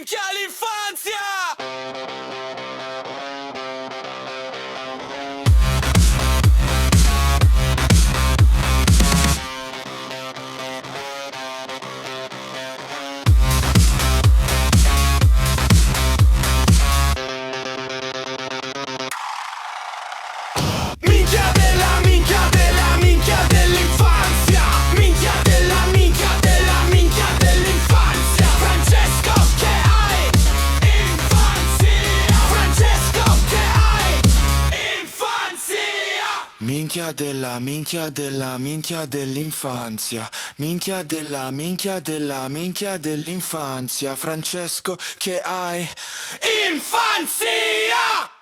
minchia l'infanzia! Minchia della minchia della minchia dell'infanzia. Minchia della minchia della minchia dell'infanzia. Francesco che hai infanzia. Francesco che hai infanzia. Minchia della minchia della minchia dell'infanzia. Minchia della minchia della minchia dell'infanzia. Francesco che hai infanzia.